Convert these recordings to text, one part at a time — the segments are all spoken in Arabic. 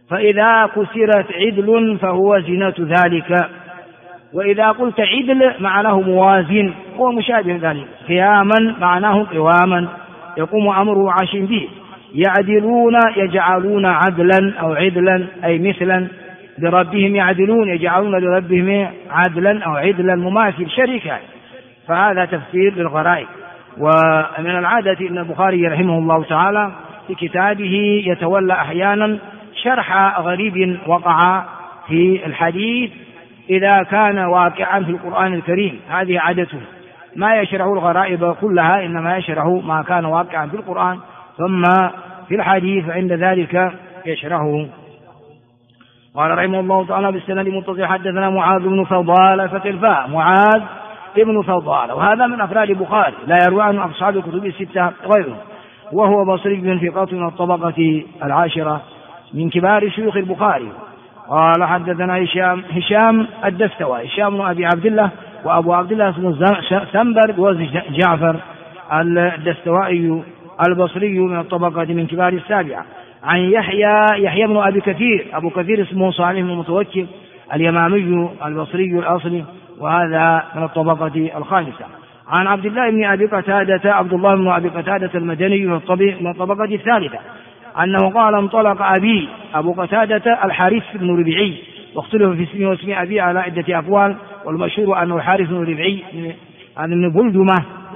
فإذا كسرت عدل فهو زنة ذلك. وإذا قلت عدل معناه موازن هو مشابه ذلك. قياما معناه قواما يقوم أمره عاش به. يعدلون يجعلون عدلا أو عدلا أي مثلا. بربهم يعدلون يجعلون لربهم عدلا أو عدلا مماثل شريكا. فهذا تفسير للغرائب. ومن العادة أن البخاري رحمه الله تعالى في كتابه يتولى أحيانا شرح غريب وقع في الحديث إذا كان واقعا في القرآن الكريم. هذه عادته، ما يشرح الغرائب كلها، إنما يشرح ما كان واقعا في القرآن ثم في الحديث عند ذلك يشرحه. قال رحمه الله تعالى بالسند المتصل حدثنا معاذ بن فضالة فتح الفاء معاذ ابن فضالة، وهذا من أفراد البخاري لا يروى عن أصحاب الكتب الستة غيره، وهو بصري ثقة من الطبقة العاشرة من كبار شيوخ البخاري. قال حدثنا هشام الدستوائي هشام بن أبي عبد الله وأبو عبد الله اسمه سنبر وجعفر الدستوائي البصري من الطبقة من كبار السابعة. عن يحيى بن أبي كثير أبو كثير اسمه صالح بن متوكل اليمامي البصري الأصلي، وهذا من الطبقة الخامسة. عن عبد الله بن أبي قتادة عبد الله بن أبي قتادة المدني من الطبقة الثالثة أنه قال انطلق أبي أبو قتادة الحارث بن ربيعي، واختلف في اسمه واسم أبي على عدة أقوال، والمشهور أنه الحارث بن ربيعي من بلدمة.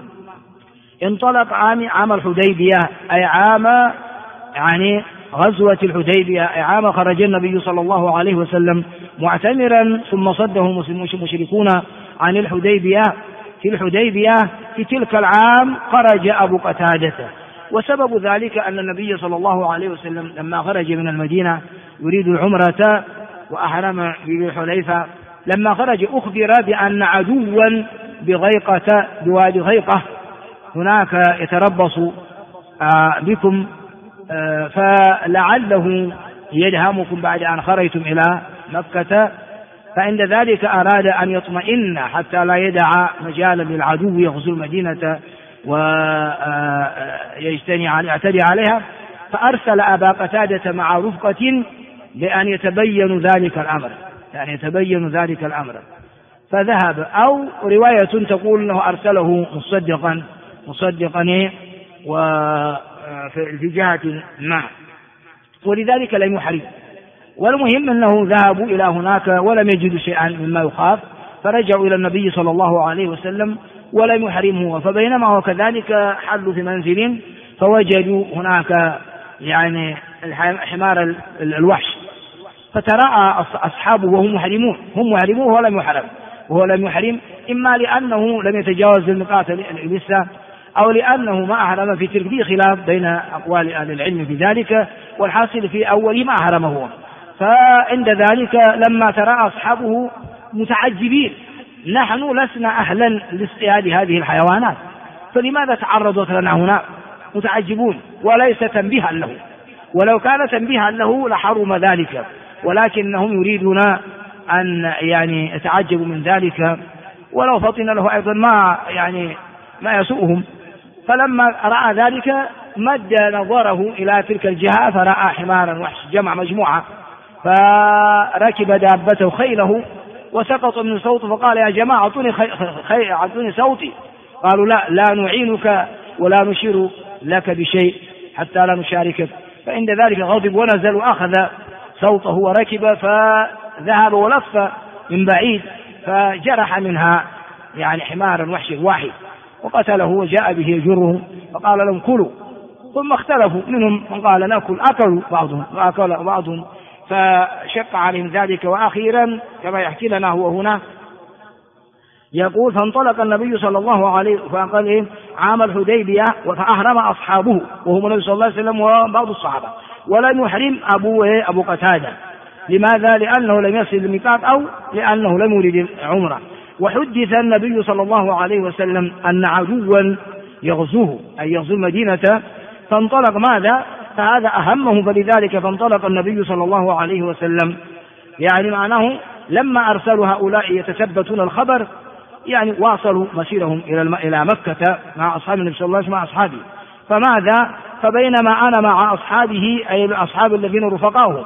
انطلق عام الحديبية أي عام يعني غزوة الحديبية أي عام خرج النبي صلى الله عليه وسلم معتمرا ثم صده المشركون عن الحديبية. في الحديبية في تلك العام خرج أبو قتادة، وسبب ذلك أن النبي صلى الله عليه وسلم لما خرج من المدينة يريد العمرة وأحرم بالحليفة، لما خرج أخبر بأن عدوا بغيقة بوادي غيقة هناك يتربص بكم فلعله يدهمكم بعد أن خرجتم إلى مكة. فعند ذلك أراد أن يطمئن حتى لا يدع مجالا للعدو يغزو المدينة ويعتدي عليها، فأرسل أبا قتادة مع رفقة لأن يتبين ذلك الأمر فذهب. أو رواية تقول أنه أرسله مصدقا وفي جهة ما، ولذلك لم يحرم. والمهم أنه ذهبوا إلى هناك ولم يجدوا شيئا مما يخاف، فرجعوا إلى النبي صلى الله عليه وسلم ولم يحرمه. فبينما هو كذلك حلوا في منزل فوجدوا هناك يعني حمار الوحش، فتراءى أصحابه وهم محرمون، هم محرمون وهو لم يحرم، إما لأنه لم يتجاوز الميقات لسه، أو لأنه ما أحرم في تلك خلاف بين أقوال أهل العلم في ذلك، والحاصل في أوله ما أحرم هو. فعند ذلك لما تراءى أصحابه متعجبين، نحن لسنا أهلا لاصطياد هذه الحيوانات، فلماذا تعرضت لنا هنا؟ متعجبون وليس تنبيها له، ولو كان تنبيها له لحرم ذلك، ولكنهم يريدون أن يعني يتعجبوا من ذلك، ولو فطن له أيضا ما يسوءهم. فلما رأى ذلك مد نظره إلى تلك الجهة فرأى حمارا وحش جمع مجموعة، فركب دابته خيله وسقط من صوته فقال يا جماعة أعطوني صوتي. قالوا لا نعينك ولا نشير لك بشيء حتى لا نشاركك. فعند ذلك غضب ونزل وأخذ صوته وركب، فذهب ولف من بعيد فجرح منها حمارا وحشا واحد وقتله وجاء به يجره، فقال لهم كلوا. ثم اختلفوا، منهم من قال نأكل، أكلوا بعضهم وأكل بعضهم، فشق عليهم ذلك. وأخيرا كما يحكي لنا هو هنا يقول فانطلق النبي صلى الله عليه وسلم عام الحديبية فأحرم أصحابه وهم النبي صلى الله عليه وسلم وبعض الصحابة، ولم يحرم أبو قتادة. لماذا؟ لأنه لم يصل الميقات أو لأنه لم يريد العمرة. وحدث النبي صلى الله عليه وسلم أن عدوا يغزوه أي يغزو المدينة، فانطلق ماذا؟ فهذا أهمه، فلذلك فانطلق النبي صلى الله عليه وسلم. معناه لما أرسلوا هؤلاء يتثبتون الخبر واصلوا مسيرهم إلى مكة مع أصحاب النبي صلى الله عليه وسلم مع أصحابه. فماذا؟ فبينما أنا مع أصحابه أي الأصحاب الذين رفقاه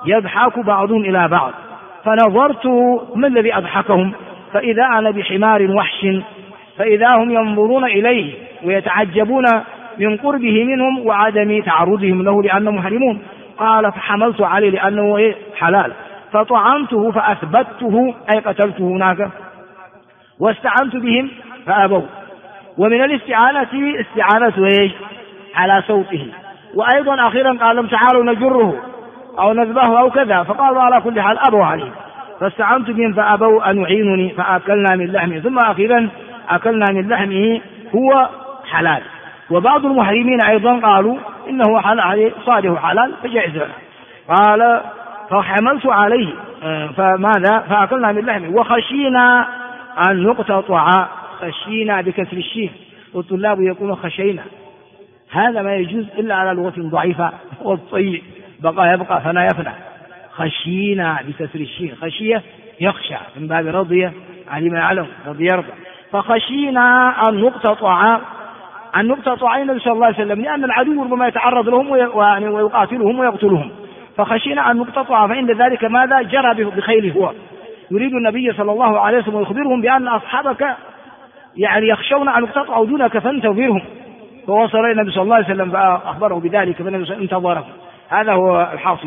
يضحك بعضهم إلى بعض، فنظرت ما الذي أضحكهم، فإذا أنا بحمار وحش، فإذا هم ينظرون إليه ويتعجبون من قربه منهم وعدم تعرضهم له لأنهم محرمون. قال فحملت عليه لأنه حلال، فطعنته فأثبته أي قتلته هناك، واستعنت بهم فأبوا. ومن الاستعانة استعانة على صوته. وأيضا أخيرا قال لهم تعالوا نجره أو نذبحه أو كذا، فقالوا على كل حال أبوا عليه، فاستعنت بهم فأبوا أن يعينني فأكلنا من لحمه، ثم أخيرا أكلنا من لحمه هو حلال. وبعض المحرمين أيضا قالوا إنه حلال صاده حلال فجائز لنا. قال فحملت عليه فماذا فأكلنا من لحمه وخشينا أن نقتطع، خشينا بكسر الشين، والطلاب يقولون خشينا، هذا ما يجوز إلا على لغة ضعيفة، والطيء بقى يبقى فنا يفنى. خشينا بكسر الشين، خشية يخشى من باب رضي علم يعلم رضي يرضى. فخشينا أن نقتطع النبي صلى الله عليه وسلم، لأن العدو ربما يتعرض لهم ويقاتلهم ويقتلهم، فخشينا أن نقتطع. فعند ذلك ماذا جرى بخيله هو، يريد النبي صلى الله عليه وسلم ويخبرهم بأن أصحابك يخشون أن يقتطعوا دونك فانتظرهم. فوصل إلى النبي صلى الله عليه وسلم فأخبره بذلك، فالنبي انتظره. هذا هو الحاصل.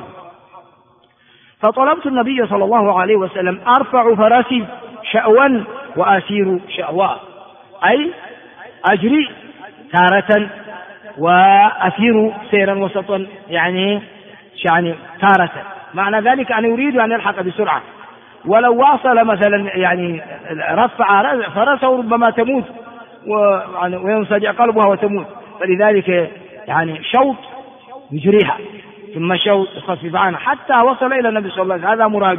فطلبت النبي صلى الله عليه وسلم أرفع فرسي شأوا وأسير شأوا، أي أجري تارة وأسير سيرا وسطا، يعني تارة، معنى ذلك أن يريد أن يلحق بسرعة. ولو واصل مثلا رفع فرسه ربما تموت وينصدع قلبها وتموت، فلذلك شوط يجريها ثم شوط يخفف عنها حتى وصل إلى النبي صلى الله عليه وسلم. هذا مراد.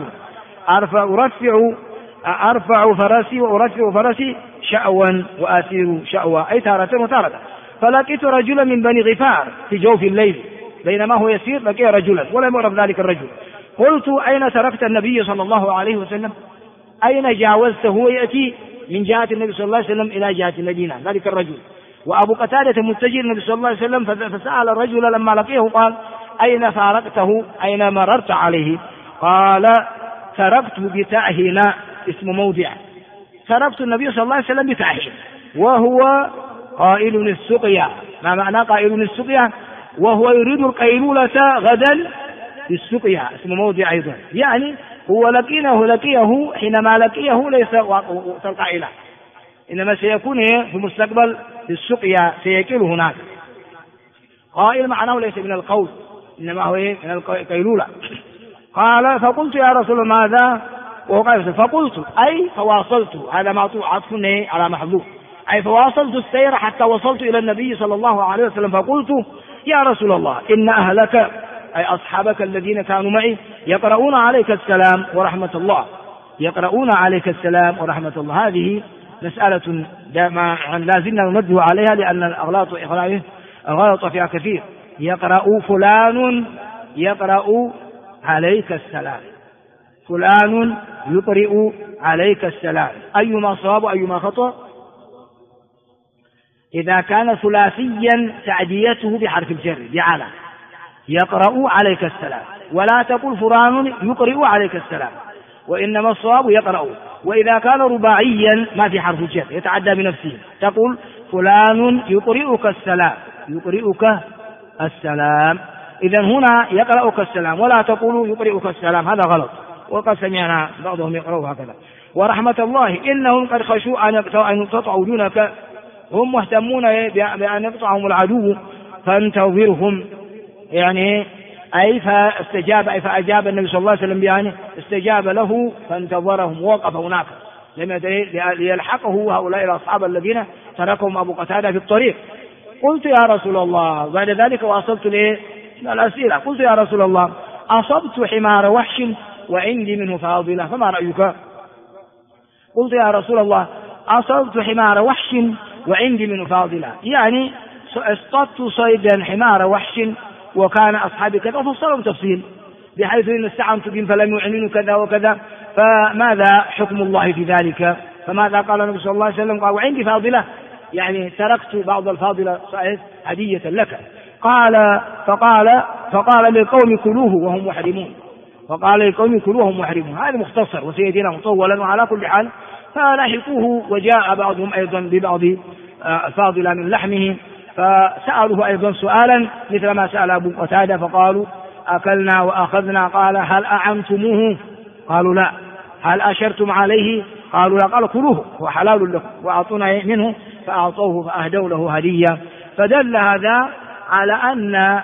أرفع فرسي وأرفع فرسي شأوا وأسير شأوا، أي تارة وتارة. فلقيت رجلا من بني غفار في جوف الليل، بينما هو يسير لقي رجلا ولم يعرف ذلك الرجل. قلت أين تركت النبي صلى الله عليه وسلم، أين جاوزته؟ يأتي من جهة النبي صلى الله عليه وسلم إلى جهة المدينة ذلك الرجل، وأبو قتادة متجه النبي صلى الله عليه وسلم، فسأل الرجل لما لقيه قال أين فارقته، أين مررت عليه؟ قال تركت بتأهينا، اسم موضع، تركت النبي صلى الله عليه وسلم بتأهين، وهو قائل السقيا. ما معنى قائل السقيا؟ وهو يريد القيلولة غدا بالسقيا، اسم موضع أيضا، هو لقيه حينما لقيه ليس القائلة، إنما سيكون في المستقبل بالسقيا، سيكل هناك. قائل معناه ليس من القول، إنما هو من القيلولة. قال فقلت يا رسول الله ماذا؟ وهو قال فقلت أي فواصلت، هذا معطوف عطف على محذوف، أي فواصلت السير حتى وصلت إلى النبي صلى الله عليه وسلم، فقلت يا رسول الله إن أهلك أي أصحابك الذين كانوا معي يقرؤون عليك السلام ورحمة الله، يقرؤون عليك السلام ورحمة الله. هذه مسألة لازلنا ننبه عليها، لأن الغلط فيها كثير. يقرأ فلان يقرأ عليك السلام، فلان يقرئ عليك السلام، أيما صواب أيما خطأ؟ إذا كان ثلاثيا تعديته بحرف الجر بعلى، يقرأ عليك السلام، ولا تقول فلان يقرئ عليك السلام، وإنما الصواب يقرأ. وإذا كان رباعيا ما في حرف الجر يتعدى بنفسه، تقول فلان يقرئك السلام، يقرئك السلام. إذن هنا يقرأك السلام، ولا تقول يقرئك السلام، هذا غلط، وقد سمعنا بعضهم يقرأه هكذا. ورحمة الله إنهم قد خشوا أن يقتطعوا دونك، هم مهتمون بأن يقطعهم العدو، فانتظرهم، أي فأجاب النبي صلى الله عليه وسلم استجاب له فانتظرهم، ووقف هناك ليلحقه هؤلاء الأصحاب الذين تركهم أبو قتادة في الطريق. قلت يا رسول الله، بعد ذلك واصلت الأسئلة، قلت يا رسول الله أصبت حمار وحش وعندي منه فاضلة، فما رأيك؟ قلت يا رسول الله أصبت حمار وحش وعندي منه فاضلة، اصطدت صيدا حمار وحش وكان أصحابي كذا، وفصلهم تفصيل بحيث إن استعنت بهم فلم يعلنوا كذا وكذا، فماذا حكم الله في ذلك؟ فماذا قال النبي صلى الله عليه وسلم؟ قال وعندي فاضلة، تركت بعض الفاضلة هدية لك. فقال للقوم كلوه وهم محرمون، وقال لقوم كلوهم محرمون. هذا مختصر وسيأتينا مطولا. وعلى كل حال فلحقوه وجاء بعضهم أيضا ببعض فاضلا من لحمه فسألوه أيضا سؤالا مثل ما سأل أبو قتادة فقالوا أكلنا وأخذنا. قال هل أعنتموه؟ قالوا لا. هل أشرتم عليه؟ قالوا لا. قال كلوه هو حلال لكم وأعطونا منه فأعطوه فأهدوا له هدية. فدل هذا على أن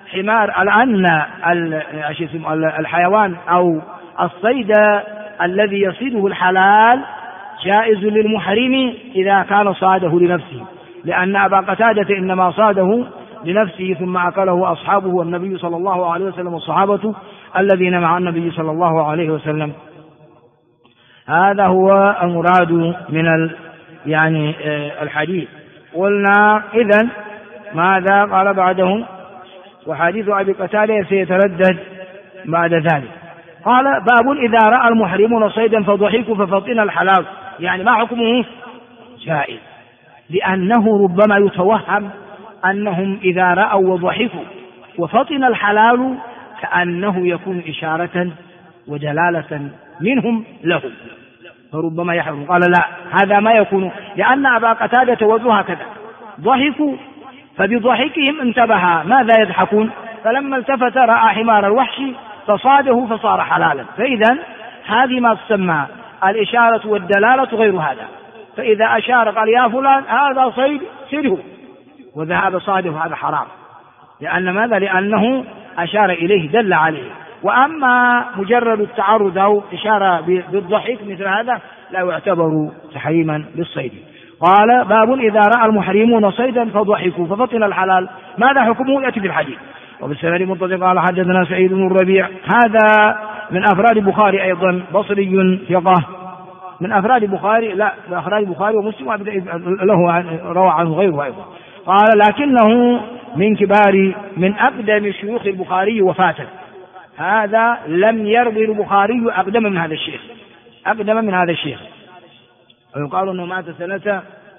الحيوان أو الصيد الذي يصيده الحلال جائز للمحرم إذا كان صاده لنفسه، لأن أبا قتادة إنما صاده لنفسه ثم أكله أصحابه والنبي صلى الله عليه وسلم والصحابة الذين مع النبي صلى الله عليه وسلم. هذا هو المراد من الحديث. قلنا إذن ماذا قال بعدهم؟ وحديث أبي قتادة سيتردد بعد ذلك. قال باب إذا رأى المحرمون صيدا فضحكوا ففطن الحلال. يعني ما حكمه؟ جائز، لأنه ربما يتوهم أنهم إذا رأوا وضحكوا وفطن الحلال كأنه يكون إشارة ودلالة منهم له فربما يحرم. قال لا، هذا ما يكون، لأن أبا قتادة توجه هكذا ضحكوا فبضحكهم انتبه ماذا يضحكون، فلما التفت رأى حمار الوحش فصاده فصار حلالا. فإذا هذه ما تسمى الإشارة والدلالة غير هذا. فإذا أشار قال يا فلان هذا صيد سره وذهب صاده هذا حرام، لأن ماذا؟ لأنه أشار إليه دل عليه. وأما مجرد التعرض أو إشارة بالضحك مثل هذا لا يعتبر تحريما للصيد. قال باب إذا رأى المحرمون صيدا فضحكوا ففطن الحلال. ماذا حكمه؟ يأتي في الحديث. وبالسند متصل قال حدثنا سعيد بن الربيع، هذا من أفراد البخاري أيضا، بصري ثقة من أفراد البخاري، لا أفراد البخاري ومسلم له روى عنه غيره أيضا. قال لكنه من أقدم شيوخ البخاري وفاة. هذا لم يروي البخاري أقدم من هذا الشيخ ويقال أنه مات سنة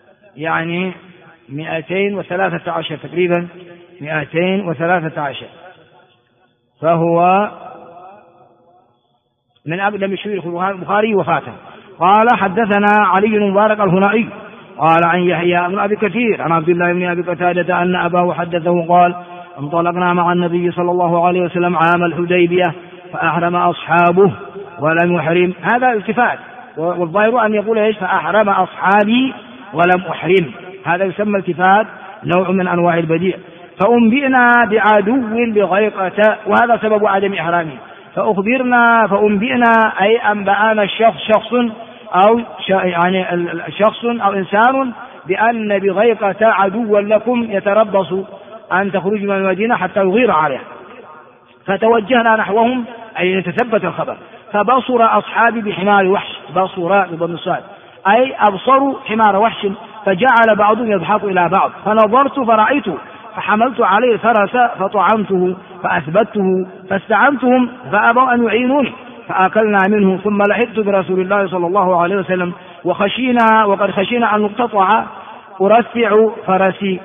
213 تقريبا 213، فهو من أقدم شيوخ البخاري وفاة. قال حدثنا علي بن مبارك الهنائي قال عن يحيى بن أبي كثير عن عبد الله بن أبي قتادة أن أباه حدثه قال انطلقنا مع النبي صلى الله عليه وسلم عام الحديبية فأحرم أصحابه ولم يحرم. هذا التفات، والظاهر أن يقول ايش؟ فأحرم أصحابي ولم أحرم. هذا يسمى التفات، نوع من أنواع البديع. فأنبئنا بعدو بغيقة، وهذا سبب عدم إحرامه. فأنبئنا أي أنبأنا شخص أو إنسان بأن بغيقة عدوا لكم يتربص أن تخرجوا من المدينة حتى يغير عليه. فتوجهنا نحوهم أي نتثبت الخبر. فبصر أصحابي بحمار وحش، بصر بضم الصاد أي أبصروا حمار وحش، فجعل بعضهم يضحك إلى بعض، فنظرت فرأيته فحملت عليه الفرس فطعمته فأثبته فاستعنتهم فأبوا أن يعينوني فأكلنا منه. ثم لحقت برسول الله صلى الله عليه وسلم وقد خشينا أن نقتطع. أرفع فرسي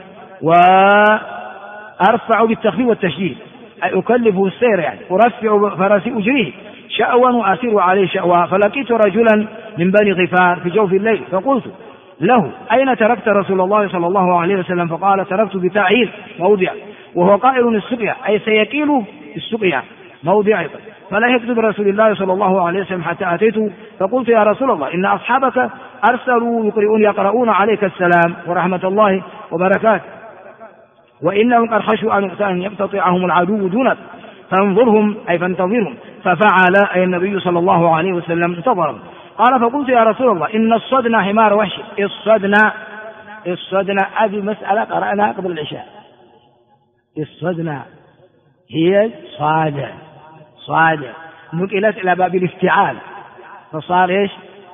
وأرفع بالتخفيف والتشديد أي أكلفه السير، أرفع فرسي أجريه شأوا وأسير عليه شأوا. فلقيت رجلا من بني غفار في جوف الليل فقلت له أين تركت رسول الله صلى الله عليه وسلم؟ فقال تركت بتعير موضع، وهو قائل السقيا أي سيكيل السقيا موضع. فلحقت برسول الله صلى الله عليه وسلم حتى أتيته فقلت يا رسول الله إن أصحابك أرسلوا يقرؤون عليك السلام ورحمة الله وبركاته، وإنهم قد خشوا أن يقتطعهم العدو دونك فانظرهم أي فانتظرهم. ففعل أي النبي صلى الله عليه وسلم انتظرهم. قال فقلت يا رسول الله إن الصدنا حمار وحش. الصدنا هذه مسألة قرأناها قبل العشاء. الصدنا هي صادة نقلت إلى باب الافتعال فصار ايش؟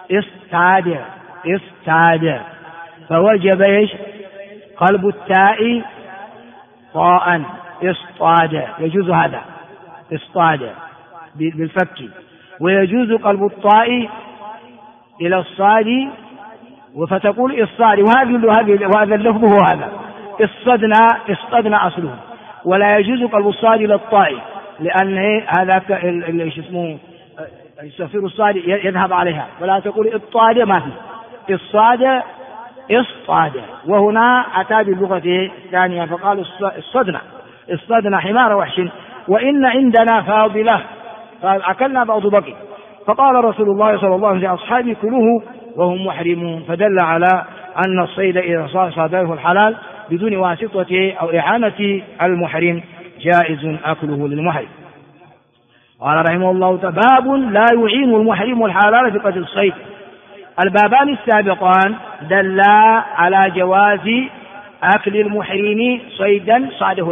استعاد فوجب ايش؟ قلب التاء طاء اصطاد، يجوز هذا اصطاد بالفك، ويجوز قلب الطاء إلى الصاد فتقول الصاد. وهذا اللفظ هو هذا اصطدنا أصله، ولا يجوز قلب الصاد إلى الطاء لأن هذا ايش اسمه السفير الصاد يذهب عليها، ولا تقول الطاد ما في الصاد اصطاد. وهنا أتى باللغة الثانية فقال اصطدنا حمار وحش وإن عندنا فاضلة، قال أكلنا بعض بقي. فقال رسول الله صلى الله عليه وسلم أصحابي كلوه وهم محرمون، فدل على أن الصيد إذا صاده الحلال بدون واسطة أو إعانة المحرم جائز أكله للمحرم. قال رحمه الله باب لا يعين المحرم الحلال في قتل الصيد. البابان السابقان دلا على جواز أكل المحرم صيدا صاده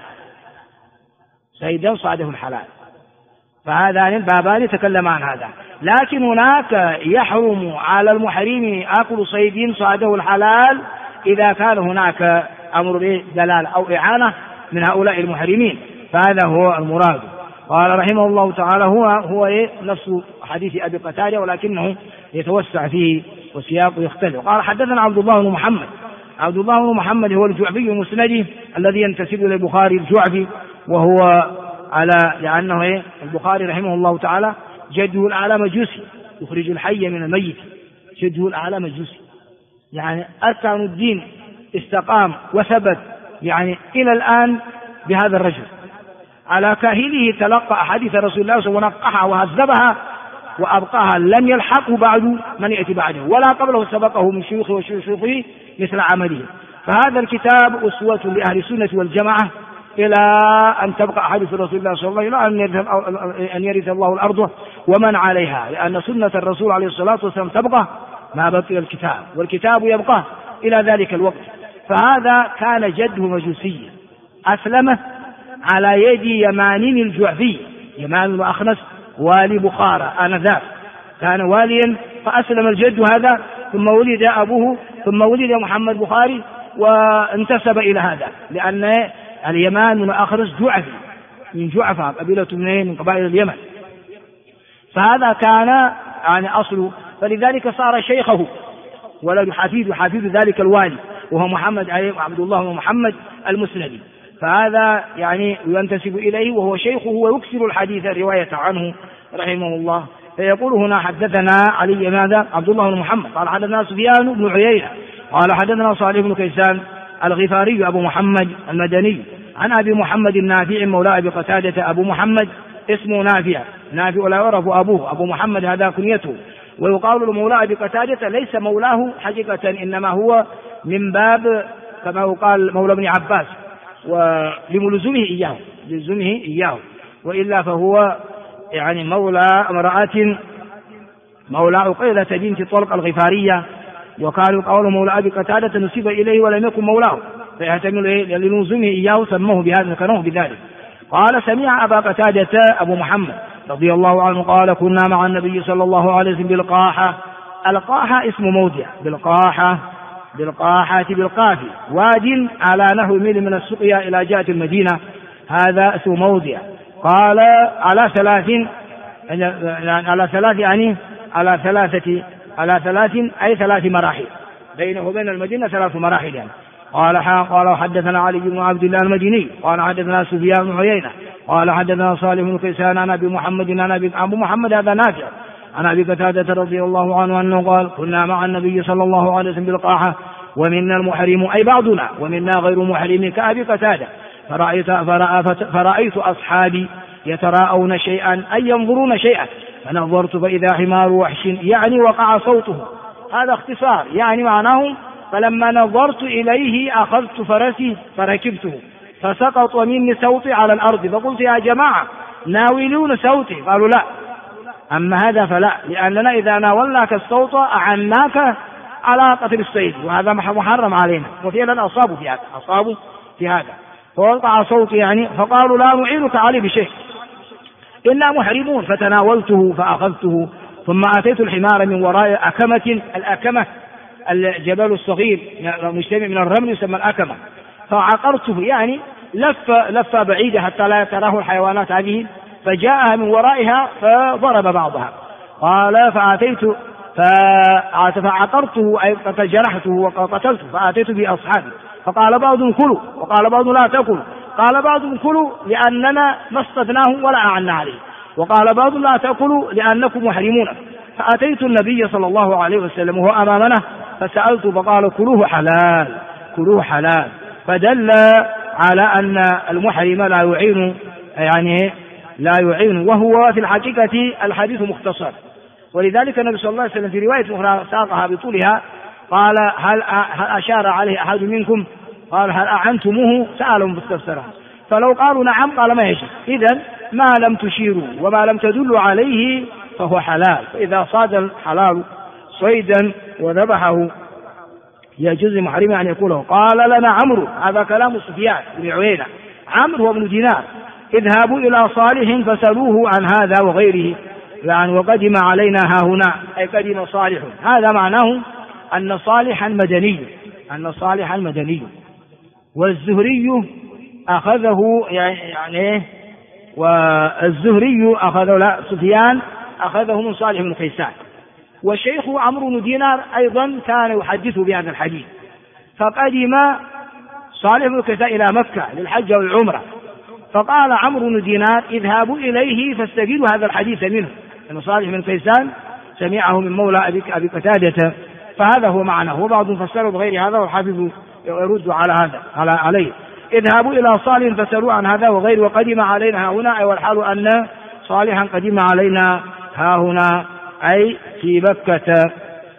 الحلال، فهذان البابان يتكلم عن هذا. لكن هناك يحرم على المحرم أكل صيد صاده الحلال إذا كان هناك أمر بدلال أو إعانة من هؤلاء المحرمين، فهذا هو المراد. قال رحمه الله تعالى هو نفس حديث أبي قتادة ولكنه يتوسع فيه وسياقه يختلف. قال حدثنا عبد الله بن محمد هو الجعفي المسندي الذي ينتسب إلى البخاري الجعفي، وهو لأنه البخاري رحمه الله تعالى جده الأعلى مجوسي يخرج الحي من الميت، جده الأعلى مجوسي، يعني أركان الدين استقام وثبت يعني إلى الآن بهذا الرجل. على كاهله تلقى أحاديث رسول الله صلى الله عليه وسلم ونقحها وهذبها وأبقاها، لم يلحقه بعد من يأتي بعده ولا قبله سبقه من شيوخه وشيوخه مثل عمله. فهذا الكتاب أسوة لأهل السنة والجماعة إلى أن تبقى أحاديث رسول الله صلى الله عليه وسلم إلى أن يرث الله الأرض ومن عليها، لأن سنة الرسول عليه الصلاة والسلام تبقى ما بقي الكتاب، والكتاب يبقى إلى ذلك الوقت. فهذا كان جده مجوسيا أسلم على يد يمانين الجعفي، يمان وأخنس والي بخارى آنذاك كان واليا، فأسلم الجد هذا ثم ولد أبوه ثم ولد محمد بخاري وانتسب إلى هذا، لأن اليمان من أخرس جعفي من جعفة قبيلة من قبائل اليمن، فهذا كان يعني أصله، فلذلك صار شيخه ولد حفيد ذلك الوالي وهو محمد عبد الله بن محمد المسندي، فهذا يعني ينتسب إليه وهو شيخه ويكثر الحديث الرواية عنه رحمه الله. فيقول هنا حدثنا علي ماذا عبد الله بن محمد قال حدثنا سفيان بن عيينة قال حدثنا صالح بن كيسان الغفاري أبو محمد المدني عن أبي محمد النافع مولى أبي قتادة. أبو محمد اسمه نافع لا يعرف أبوه، أبو محمد هذا كنيته، ويقال لمولى أبي قتادة ليس مولاه حقيقة، إنما هو من باب كما يقال مولى ابن عباس ولملزمه إياه، وإلا فهو يعني مولى امرأة مولى عقيلة بنت طلق الغفارية، وقالوا قول مولى أبي قتادة نسب إليه ولم يكن مولاه، فيحتمل لنزمه إياه سموه بهذا كانوه بذلك. قال سمع أبا قتادة أبو محمد رضي الله عنه قال كنا مع النبي صلى الله عليه وسلم بالقاحة. القاحة اسم موضع، بالقاحة بالقاف واد على نحو ميل من السقيا إلى جهة المدينة، هذا اسم موضع. قال على ثلاث أي 3 مراحل، بينه وبين المدينة 3 مراحل يعني. قال حدثنا علي بن عبد الله المديني قال حدثنا سفيان بن عيينة قال حدثنا صالح بن كيسان عن أبي محمد أبو محمد هذا نافع عن أبي قتادة رضي الله عنه أنه قال كنا مع النبي صلى الله عليه وسلم بالقاحة ومنا المحرم أي بعضنا ومنا غير محرم كأبي قتادة، فرأيت أصحابي يتراءون شيئا أي ينظرون شيئا، فنظرت فإذا حمار وحش يعني وقع صوته، هذا اختصار يعني معناه فلما نظرت إليه أخذت فرسي فركبته فسقط مني صوتي على الأرض، فقلت يا جماعة ناولون صوتي، قالوا لا، أما هذا فلا، لأننا إذا ناولناك الصوت أعناك على قتل الصيد وهذا محرم علينا، وفعلا أصابوا في هذا فوقع صوتي يعني، فقالوا لا نعينك عليه بشيء إلا محرمون، فتناولته فأخذته ثم أتيت الحمار من وراء أكمة، الأكمة الجبل الصغير مجتمع من الرمل يسمى الأكمة، فعقرته يعني لف بعيدة حتى لا تراه الحيوانات هذه، فجاءها من ورائها فضرب بعضها. قال فعقرته أي جرحته وقتلته فأتيت بأصحابي، فقال بعض كلوا وقال بعض لا تأكلوا، قال بعضهم كلوا لأننا ما اصطدناه ولا أعنا عليه، وقال بعضهم لا تأكلوا لأنكم محرمون. فأتيت النبي صلى الله عليه وسلم وهو أمامنا فسألت فقال كلوه حلال، كلوه حلال، فدل على أن المحرم لا يعين، وهو في الحقيقة الحديث مختصر. ولذلك النبي صلى الله عليه وسلم في رواية أخرى ساقها بطولها قال هل أشار عليه أحد منكم؟ قال هل أعنتموه؟ سألهم فاستفسرها. فلو قالوا نعم قال ما يجب. إذن ما لم تشيروا وما لم تدلوا عليه فهو حلال. فإذا صاد الحلال صيدا وذبحه يجوز محرم أن يقوله. قال لنا عمرو، هذا كلام سفيان بن عيينة، عمرو وابن دينار: اذهبوا إلى صالح فسألوه عن هذا وغيره، يعني وقدم علينا هاهنا، أي قدم صالح. هذا معناه أن صالحا مدني، والزهري أخذه والزهري أخذه، لا، سفيان أخذه من صالح بن كيسان. والشيخ عمرو بن دينار أيضا كان يحدث بهذا الحديث. فقدم صالح بن كيسان إلى مكة للحج والعمرة، فقال عمرو بن دينار: اذهبوا إليه فاستفيدوا هذا الحديث منه، لأن صالح بن كيسان سمعه من مولى أبي قتادة. فهذا هو معناه، وبعضهم فسروا بغير هذا، والحافظ يرد على هذا عليه: اذهبوا إلى صالح فسألوا عن هذا وغيره وقدم علينا هاهنا، أي والحال أن صالحا قدم علينا هاهنا، أي في مكة،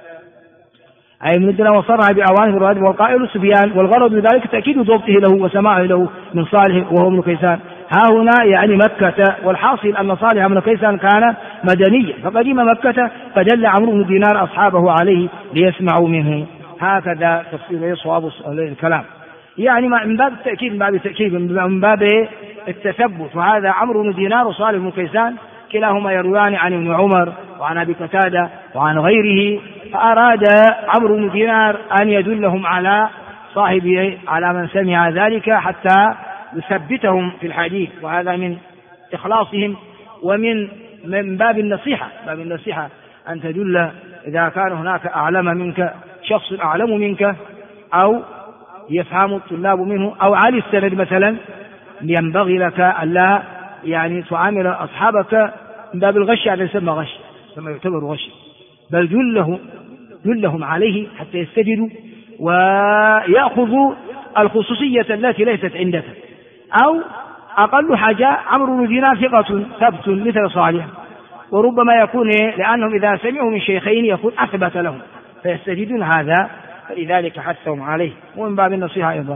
أي مدنا وصرها بأوانه الرادب. والقائل سفيان، والغرض من ذلك تأكيد ضبطه له وسماعه له من صالح وهو ابن كيسان. هاهنا يعني مكة، والحاصل أن صالح بن كيسان كان مدنيا فقدم مكة، فدل عمرو بن دينار أصحابه عليه ليسمعوا منه. هكذا تفسير صواب الكلام، يعني من باب التأكيد، من باب التثبت. وهذا عمرو بن دينار وصالح بن كيسان كلاهما يرويان عن ابن عمر وعن أبي قتادة وعن غيره، فأراد عمرو بن دينار أن يدلهم على صاحبه، على من سمع ذلك، حتى يثبتهم في الحديث. وهذا من إخلاصهم ومن باب النصيحة، أن تدل إذا كان هناك أعلم منك، شخص أعلم منك أو يفهم الطلاب منه أو على السند مثلا، ينبغي لك ألا تعامل أصحابك من باب الغش، هذا يسمى غش، ثم يعتبر غش، بل دلهم عليه حتى يستجدوا ويأخذوا الخصوصية التي ليست عندك. أو أقل حاجة عمرو بن دينار ثقة ثبت مثل صالح، وربما يكون لأنهم إذا سمعوا من شيخين يكون أثبت لهم فيستجدون هذا، فلذلك حثهم عليه، ومن باب النصيحة أيضا.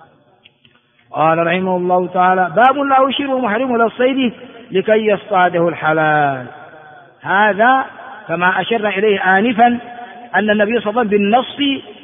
قال رحمه الله تعالى: باب لا يشير محرم إلى الصيد لكي يصطاده الحلال. هذا كما أشرنا إليه آنفا أن النبي صلى الله عليه وسلم بالنص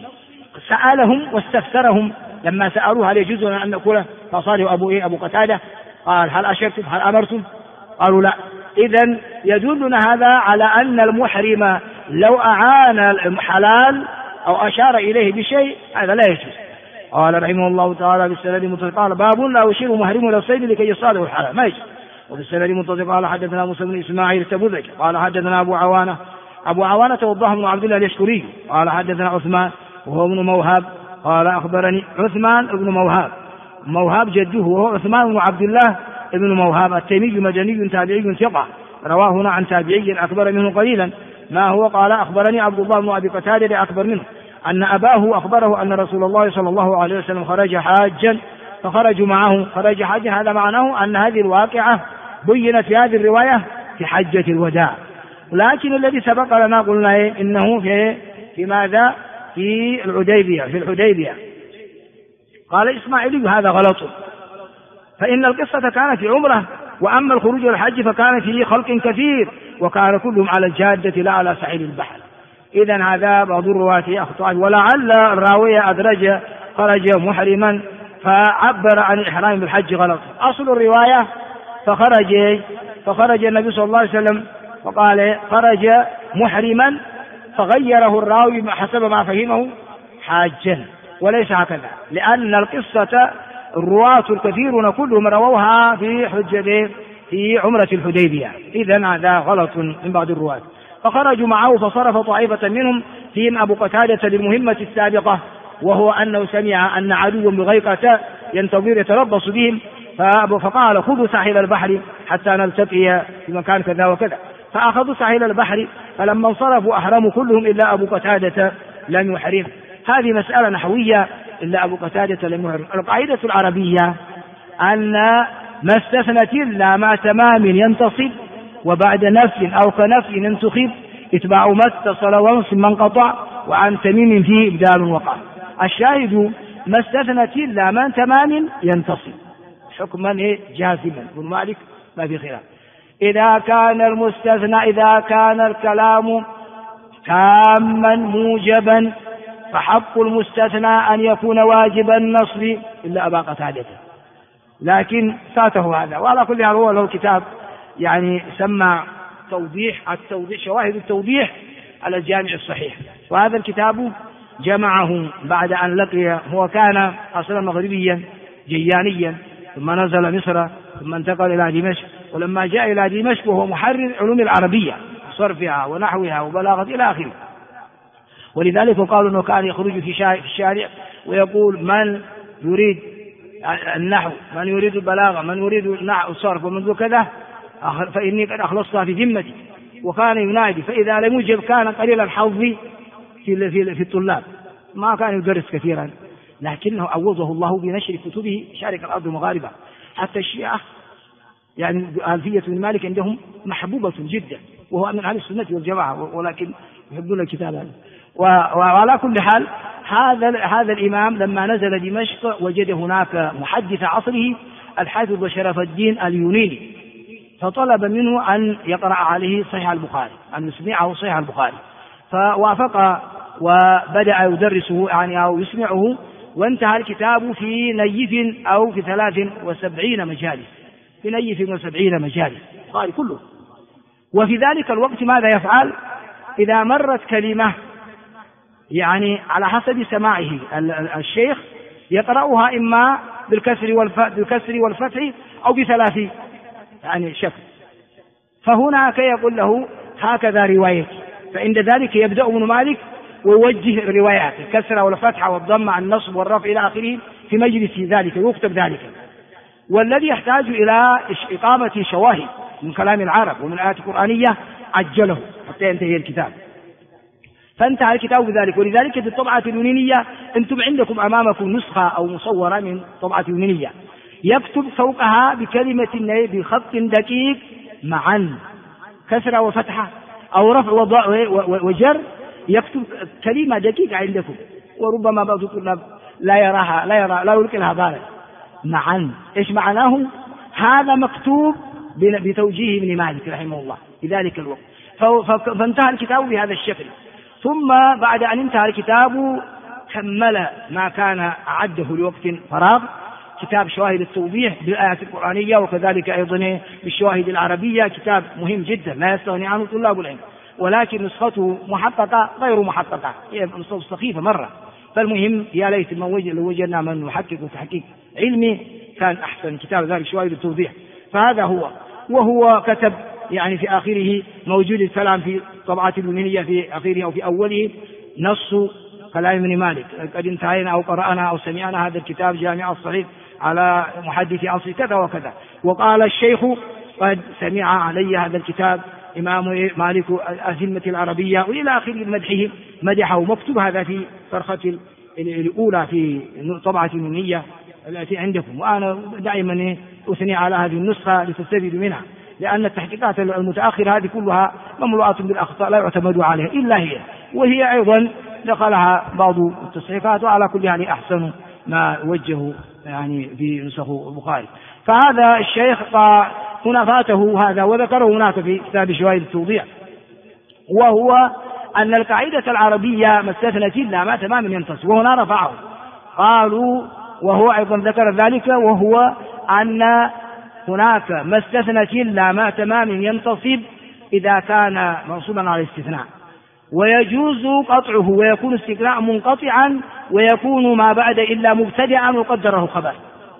سألهم واستفسرهم لما سألوه هل يجوز أن نأكله، فصاله أبو قتادة قال: هل أشرتم؟ هل أمرتم؟ قالوا لا. إذن يدلنا هذا على أن المحرم لو أعان الحلال أو أشار إليه بشيء هذا لا يجوز. قال رحمه الله تعالى: بالسند المتصل قال: باب لا يشير محرم إلى الصيد لكي يصطاده الحلال، ما يجوز. وبالسند المتصل قال: حدثنا موسى بن إسماعيل التبوذكي قال: حدثنا أبو عوانة وضاه بن عبد الله اليشكري قال: حدثنا عثمان وهو ابن موهاب قال: أخبرني عثمان بن موهاب جده، وهو عثمان بن عبد الله ابن موهاب التيمي مدني تابعي ثقة، رواه هنا عن تابعي أكبر منه قليلا. ما هو؟ قال: أخبرني عبد الله بن أبي قتادة أكبر منه أن أباه أخبره أن رسول الله صلى الله عليه وسلم خرج حاجا فخرجوا معه. خرج حاجا، هذا معناه أن هذه الواقعة بينت في هذه الرواية في حجة الوداع، لكن الذي سبق لنا قلنا إنه في ماذا؟ في الحديبية. قال إسماعيلي: هذا غلط، فإن القصة كانت في عمره، وأما الخروج والحج فكان فيه خلق كثير، وكان كلهم على الجادة لا على ساحل البحر. إذن هذا بعض الرواة أخطأ، ولعل الراوية أدرج خرج محرما فعبر عن الإحرام بالحج غلط. أصل الرواية فخرج النبي صلى الله عليه وسلم وقال: خرج محرما، فغيره الراوي حسب ما فهمه حاجا، وليس هكذا، لأن القصة الرواة الكثيرون كلهم رووها في عمرة الحديبية. إذن هذا غلط من بعض الرواة. فخرجوا معه، فصرف طائفة منهم فيهم أبو قتادة للمهمة السابقة، وهو أنه سمع أن عدو بغيقة ينتظر يتربص بهم، فقال خذوا ساحل البحر حتى نلتقي في مكان كذا وكذا، فأخذوا ساحل البحر، فلما انصرفوا أحرموا كلهم إلا أبو قتادة لم يحرم. هذه مسألة نحوية، إلا أبو قتادة لم يحرم. القاعدة العربية أن ما استثنت إلا مع تمام ينتصب، وبعد نفي أو كنفي انتخب، اتباع ما اتصل وانصب من قطع، وعن تميم فيه إبدال وقع. الشاهد ما استثنت إلا من تمام ينتصب حكما جازما، ابن مالك ما في خلاف. إذا كان المستثنى، إذا كان الكلام تاما موجبا فحق المستثنى أن يكون واجب النصب إلا أبا قتادة، لكن فاته هذا. وعلى كل حال هو له كتاب يعني سمى التوضيح شواهد التوضيح على الجامع الصحيح، وهذا الكتاب جمعه بعد أن لقي، هو كان أصلا مغربيا جيانيا ثم نزل مصر ثم انتقل إلى دمشق، ولما جاء إلى دمشق وهو محرر علوم العربية صرفها ونحوها وبلاغة إلى آخره. ولذلك قالوا أنه كان يخرج في الشارع ويقول من يريد النحو، من يريد البلاغة، من يريد النحو الصرف ومنذ كذا فإني قد أخلصتها في ذمتي. وكان ينادي، فإذا لم يجب كان قليل الحظ في الطلاب، ما كان يدرس كثيرا، لكنه عوضه الله بنشر كتبه شارق الأرض ومغاربها. حتى الشيعة يعني ألفية بن مالك عندهم محبوبة جدا، وهو من أهل السنة والجماعة، ولكن يحبون الكتاب هذا. وعلى كل حال هذا الإمام لما نزل دمشق وجد هناك محدث عصره الحافظ شرف الدين اليونيني، فطلب منه أن يقرأ عليه صحيح البخاري، أن يسمعه صحيح البخاري، فوافق وبدأ يدرسه يعني أو يسمعه، وانتهى الكتاب في نيف أو في 73 مجالس، في نيف و70 مجالس البخاري كله. وفي ذلك الوقت ماذا يفعل؟ إذا مرت كلمة يعني على حسب سماعه الشيخ يقرأها إما بالكسر والفتح أو بثلاث يعني شكل، فهناك يقول له هكذا روايتي، فعند ذلك يبدأ ابن مالك ويوجه الروايات الكسر والفتح والضم عن النصب والرفع إلى آخره في مجلس ذلك ويكتب ذلك. والذي يحتاج إلى إقامة شواهد من كلام العرب ومن آيات قرآنية عجله حتى ينتهي الكتاب، فانتهى الكتاب بذلك. ولذلك في الطبعة اليونانية أنتم عندكم أمامكم نسخة أو مصورة من طبعة اليونانية، يكتب فوقها بكلمة بخط دقيق معا كسرة وفتحة أو رفع وجر، يكتب كلمة دقيقة عندكم، وربما بعض الطلاب لا يلقي لها بالا معا. إيش معناه؟ هذا مكتوب بتوجيه ابن مالك رحمه الله في ذلك الوقت. فانتهى الكتاب بهذا الشكل. ثم بعد أن انتهى الكتاب كمل ما كان أعده لوقت فراغ، كتاب شواهد التوضيح بالآيات القرآنية، وكذلك أيضا بالشواهد العربية، كتاب مهم جدا لا يستغني عنه طلاب العلم، ولكن نسخته محققة غير محققة، هي نسخة سخيفة مرة. فالمهم يا ليت لو وجدنا من يحقق تحقيق علمي كان أحسن. كتاب ذلك شواهد التوضيح، فهذا هو. وهو كتب يعني في آخره موجود الكلام في طبعة اليونانية في آخره أو في أوله نص كلام ابن مالك، قد انتهينا أو قرأنا أو سمعنا هذا الكتاب جامع الصحيح على محدث عصر كذا وكذا، وقال الشيخ قد سمع علي هذا الكتاب إمام مالك الأزمة العربية وإلى آخر مدحه مدحه. مكتوب هذا في فرخة الأولى في طبعة اليونانية التي عندكم، وأنا دائما أثني على هذه النسخة لتستفيدوا منها، لأن التحقيقات المتأخرة هذه كلها مملوءة بالأخطاء لا يعتمد عليها إلا هي، وهي أيضا دخلها بعض التصحيفات، وعلى كل يعني أحسن ما وجهه يعني في نسخ البخاري. فهذا الشيخ هنا فاته هذا وذكره هناك في كتاب شواهد التوضيح، وهو أن القاعدة العربية ما استثنت إلا ما تماما ينتصب، وهنا رفعه قالوا، وهو أيضا ذكر ذلك، وهو أن هناك ما استثنت إلا ما تماما ينتصب إذا كان منصوبا على الاستثناء، ويجوز قطعه ويكون استثناء منقطعا، ويكون ما بعد إلا مبتدعا وقدره خبر.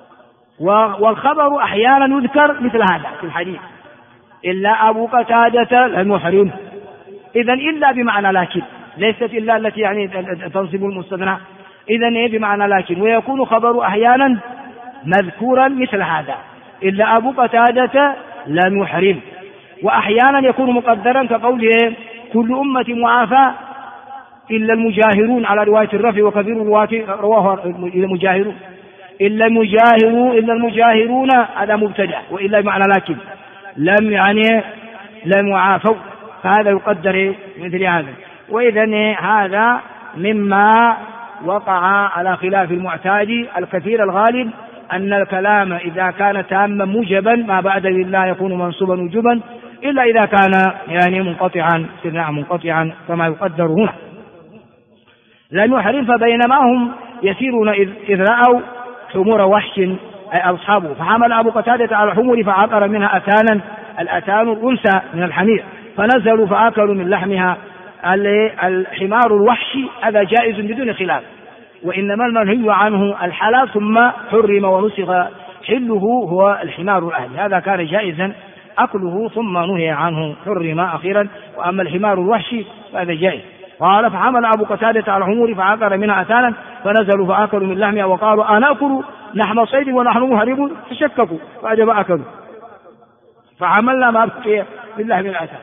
والخبر أحيانا يذكر مثل هذا في الحديث إلا أبو قتادة لم يحرم، إذن إلا بمعنى لكن، ليست إلا التي يعني تنصب المستثنى، إذن بمعنى لكن، ويكون خبر أحيانا مذكورا مثل هذا إلا أبو قتادة لم يحرم، وأحيانا يكون مقدرا كقوله كل أمة معافى إلا المجاهرون على رواية الرفع، وكثير الرواة رواه المجاهرون إلا المجاهرون هذا مبتدأ، وإلا بمعنى لكن لم يعني لم يعافوا، فهذا يقدر مثل هذا. وإذن هذا مما وقع على خلاف المعتاد الكثير الغالب أن الكلام إذا كان تاما موجبا ما بعد لله يكون منصوبا وجوبا، إلا إذا كان يعني منقطعا كما يقدر هنا. لم يحرم فبينما هم يسيرون إذ رأوا حمور وحش أي أصحابه، فحمل أبو قتادة على الحمر فعقر منها أتانا، الأتان الأنثى من الحمير، فنزلوا فأكلوا من لحمها. الحمار الوحشي هذا جائز بدون خلاف، وإنما المنهي عنه الحلال ثم حرم ونسخ حله هو الحمار الأهلي، هذا كان جائزا أكله ثم نهي عنه حرم أخيرا، وأما الحمار الوحشي فهذا جائز. قال فحمل أبو قتادة على الحمور فعقر منها أتانا فنزلوا فأكلوا من لحمها وقالوا أنا أكل لحم صيد ونحن مهربون، تشككوا فأجب أكلوا فعملنا ما بقي من لحم الأتان.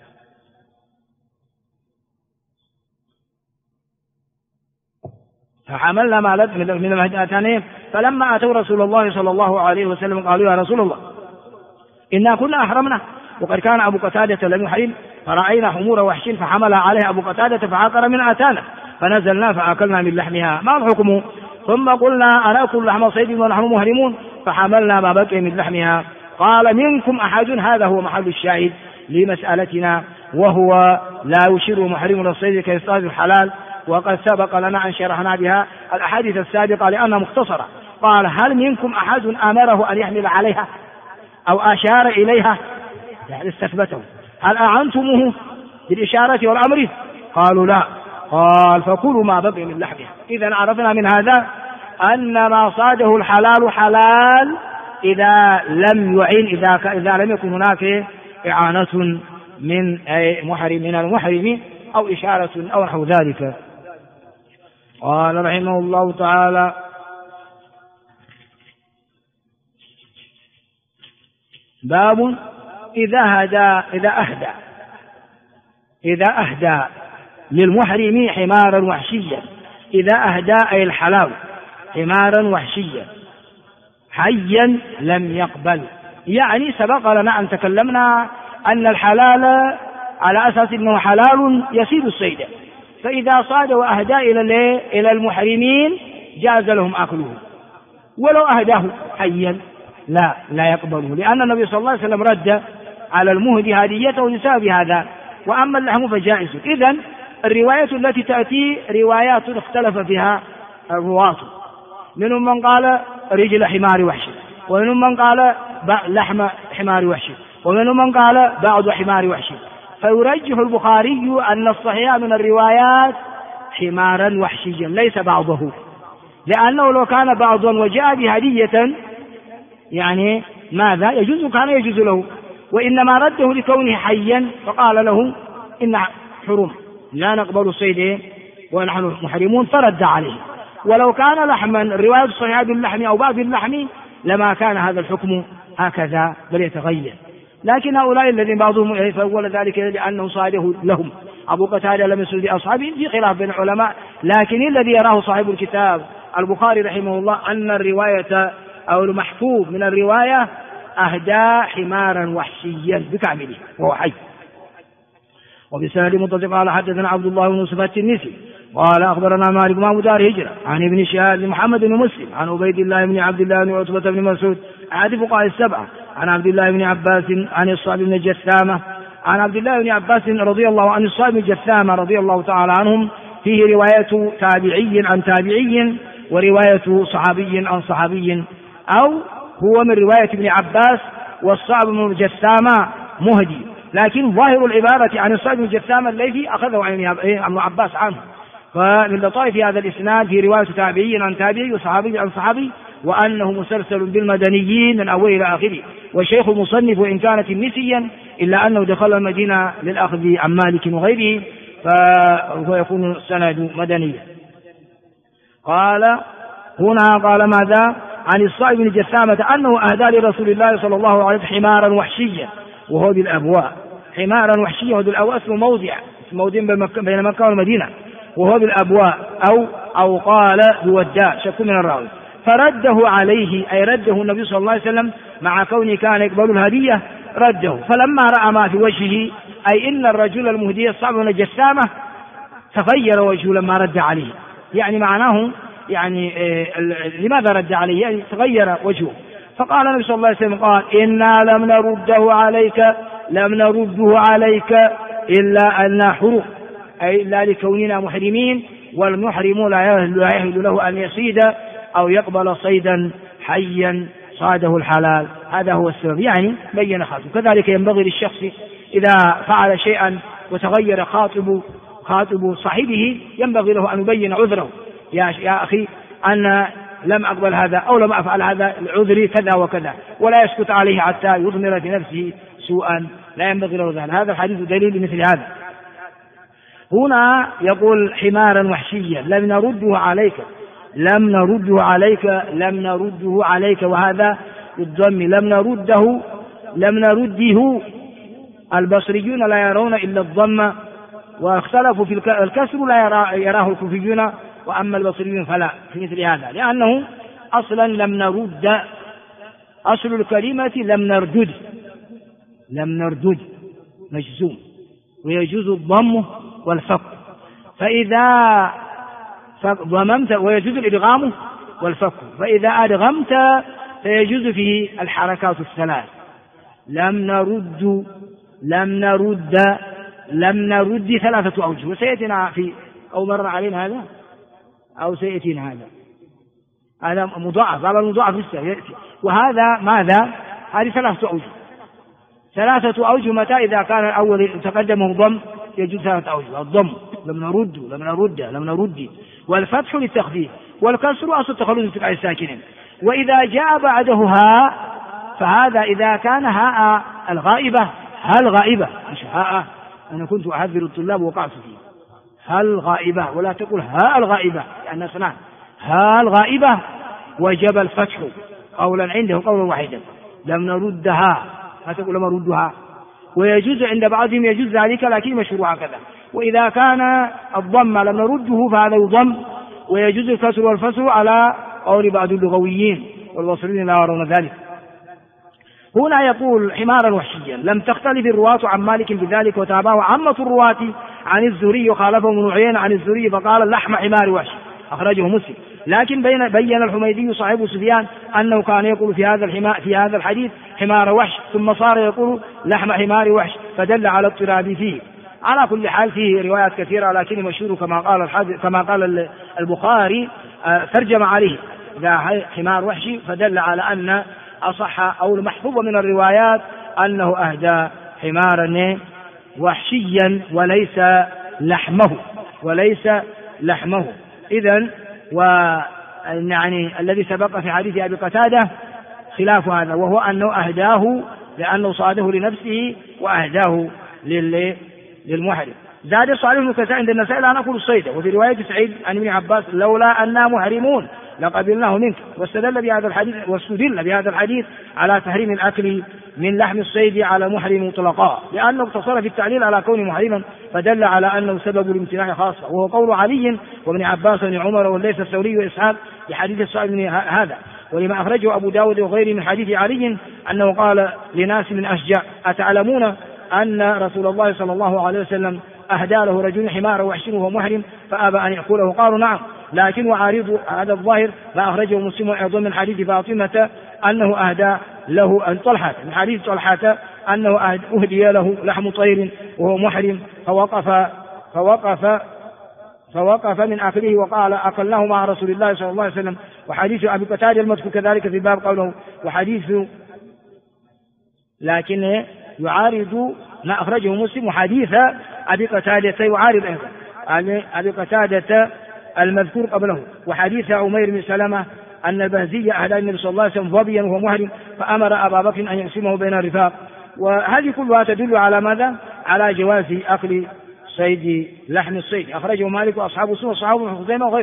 فحملنا ما لد من الأتانين، فلما أتوا رسول الله صلى الله عليه وسلم قالوا يا رسول الله إنا كنا أحرمنا وقد كان أبو قتادة لم يحرم، فرأينا حمور وحش فحمل عليها أبو قتادة فعقر من أتانا فنزلنا فأكلنا من لحمها، ما الحكم؟ ثم قلنا أنا أكل لحم صيد ونحن مهرمون فحملنا ما بقي من لحمها. قال منكم أحد، هذا هو محل الشاهد لمسألتنا، وهو لا يشير محرم الصيد كيصطاد الحلال، وقد سبق لنا أن شرحنا بها الأحاديث السابقة لأنها مختصرة. قال هل منكم أحد أمره أن يحمل عليها أو أشار إليها، يعني استثبته، هل أعنتموه بالإشارة والأمر؟ قالوا لا. قال فكلوا ما بقي من لحمها. إذن عرفنا من هذا أن ما صاده الحلال حلال إذا لم يعين، إذا لم يكن هناك إعانة من المحرم أو إشارة أو نحو ذلك. قال رحمه الله تعالى باب إذا أهدى للمحرم حمارا وحشيا، إذا أهدى أي الحلال حمارا وحشيا حيا لم يقبل، يعني سبق لنا أن تكلمنا أن الحلال على أساس أنه حلال يصيد الصيد، فإذا صاد وأهدى إلى المحرمين جاز لهم أكله، ولو أهداه حيا لا يقبله، لأن النبي صلى الله عليه وسلم رد على المهدي هديته لسبب هذا. وأما اللحم فجائز. إذن الرواية التي تأتي روايات اختلف فيها الرواة، منهم من قال رجل حمار وحش، ومنهم من قال لحم حمار وحش، ومنهم من قال بعض حمار وحش، فيرجح البخاري أن الصحيح من الروايات حمارا وحشيا ليس بعضه، لأنه لو كان بعضا وجاء بهدية يعني ماذا كان يجوز له، وإنما رده لكونه حيا فقال له إن حرم لا نقبل الصيد ونحن محرمون، فرد عليه. ولو كان لحما الرواية الصحيحة باللحم أو بعض اللحم لما كان هذا الحكم هكذا بل يتغير. لكن هؤلاء الذين بعضهم فأول ذلك لأنه صاده لهم، أبو قتادة لم يصل بأصحابه، في خلاف بين العلماء، لكن الذي يراه صاحب الكتاب البخاري رحمه الله أن الرواية أو المحفوظ من الرواية أهدى حمارا وحشيا بكامله وهو حي. وبسند متصل قال حدثنا عبد الله بن يوسف التنيسي قال أخبرنا مالك بن دار هجرة عن ابن شهاب محمد بن مسلم عن عبيد الله بن عبد الله بن عتبة بن مسعود أحد فقهاء السبعة عن عبد الله بن عباس عن الصعب بن جثامة عن عبد الله بن عباس رضي الله عن الصعب بن جثامة رضي الله تعالى عنهم، فيه رواية تابعي عن تابعي ورواية صحابي عن صحابي، أو هو من رواية ابن عباس والصعب بن جثامة مهدي، لكن ظاهر العبارة عن الصعب بن جثامة الذي أخذه عن ابن عباس عنه. فمن لطائف هذا الإسناد في رواية تابعي عن تابعي وصحابي عن صحابي، وأنه مسلسل بالمدنيين من أول إلى آخره، والشيخ المصنف وإن كانت نسيا إلا أنه دخل المدينة للأخذ عن مالك وغيره، فهو يكون السند مدنيا. قال هنا قال ماذا؟ عن الصائب بن جثامة أنه أهدى لرسول الله صلى الله عليه وسلم حمارا وحشيا وهو بالأبواء. حمارا وحشيا وهو بالأبواء اسم موضع بين مكة والمدينة، وهو بالأبواء أو قال بوداء، شك من الراوي. فرده عليه، أي رده النبي صلى الله عليه وسلم، مع كونه كان يقبل الهدية رده. فلما رأى ما في وجهه، أي إن الرجل المهدي الصعب من الجسامة، تغير وجهه لما رد عليه. يعني معناه يعني لماذا رد عليه؟ يعني تغير وجهه. فقال النبي صلى الله عليه وسلم قال إنا لم نرده عليك إلا أن حرم، أي إلا لكوننا محرمين، والمحرم لا يحل له أن يصيد أو يقبل صيدا حيا صاده الحلال. هذا هو السبب، يعني بين خاطب. كذلك ينبغي للشخص إذا فعل شيئا وتغير خاطب صاحبه، ينبغي له أن يبين عذره. يا أخي أنا لم أقبل هذا أو لم أفعل هذا، العذر كذا وكذا، ولا يسكت عليه حتى يضمر في نفسه سوءا، لا ينبغي له ذلك. هذا الحديث دليل لمثل هذا. هنا يقول حمارا وحشيا لم نرده عليك، وهذا بالضم. لم نرده. البصريون لا يرون إلا الضم، واختلفوا في الكسر لا يراه الكوفيون، وأما البصريون فلا في مثل هذا، لأنه أصلا لم نرد، أصل الكلمة لم نردد مجزوم، ويجوز الضم والفك، فإذا ضممت ويجوز الإدغام والفك، فإذا أدغمت فيجوز فيه الحركات الثلاث. لم نرد ثلاثة أوجه، وسيأتينا في أو مر علينا هذا أو سيأتينا هذا مضاعف، هذا المضاعف لسه يأتي. وهذا ماذا؟ هذه ثلاثة أوجه متى؟ إذا كان الأول تقدمه ضم يجوز ثلاثة أوجه: الضم لم نرد، والفتح للتخفيف، والكسر أصل التخلص من تقع الساكنين. وإذا جاء بعده هاء، فهذا إذا كان هاء الغائبة، مش هاء، أنا كنت أحذر الطلاب وقعت فيه، هل غائبة، ولا تقول هاء الغائبة، لأن اثنان، هاء الغائبة وجب الفتح قولا عنده قولا واحدا. لم نردها، لا تقول لم نردها. ويجوز عند بعضهم يجوز ذلك، لكن مشروع كذا. وإذا كان الضم لم نرده فهذا يضم، ويجوز الكسر والفسر على قول بعض اللغويين، والبصريين لا يرون ذلك. هنا يقول حمارا وحشيا. لم تختلف الرواة عن مالك بذلك، وتابعه عامة الرواة عن الزهري، وخالفه ابن عيينة عن الزهري فقال لحم حمار وحش، أخرجه مسلم. لكن بين الحميدي صاحب سفيان أنه كان يقول في هذا الحديث حمار وحش، ثم صار يقول لحم حمار وحش، فدل على اضطراب فيه. على كل حال فيه روايات كثيرة، لكن مشهور كما قال البخاري ترجم عليه ذا حمار وحشي، فدل على أن أصح أو المحفوظ من الروايات أنه أهدى حمارا وحشيا وليس لحمه. إذن يعني الذي سبق في حديث أبي قتادة خلاف هذا، وهو أنه أهداه لأنه صاده لنفسه وأهداه للمحرم. زاد صالح بن كساء عند النسائي لا نقول الصيد. وفي رواية سعيد عن ابن عباس لولا أننا محرمون لقبلناه منك. واستدل بهذا الحديث على تحريم الأكل من لحم الصيد على محرم مطلقا، لأنه اقتصر في التعليل على كونه محرما، فدل على أنه سبب الامتناع خاصة، وهو قول علي وابن عباس وابن عمر والليث الثوري وإسحاق في حديث الصائب هذا. ولما أخرجه أبو داود وغيره من حديث علي أنه قال لناس من أشجع أتعلمون أن رسول الله صلى الله عليه وسلم أهدى له رجل حمار وحشي وهو محرم فأبى أن يأكله؟ قالوا نعم، لكن وعارض هذا الظاهر ما أخرجه مسلم أيضا من حديث فاطمة أنه أهدى له أن طلحة، من حديث طلحة أنه أهدي له لحم طير وهو محرم فوقف من أكله وقال أكلناه مع رسول الله صلى الله عليه وسلم. وحديث أبي قتادة المذكور كذلك في باب قوله وحديث، لكن يعارض ما أخرجه مسلم وحديث أبي قتادة يعارض أيضا أبي قتادة المذكور قبله، وحديث عمير بن سلمة أن البهزي أهدى النبي صلى الله عليه وسلم ظبيا وهو محرم فأمر أبا بكر أن يقسمه بين الرفاق. وهذه كلها تدل على ماذا؟ على جواز أكل صيد لحم الصيد. أخرجه مالك وأصحاب السنة وصحابه ابن خزيمة وغيره.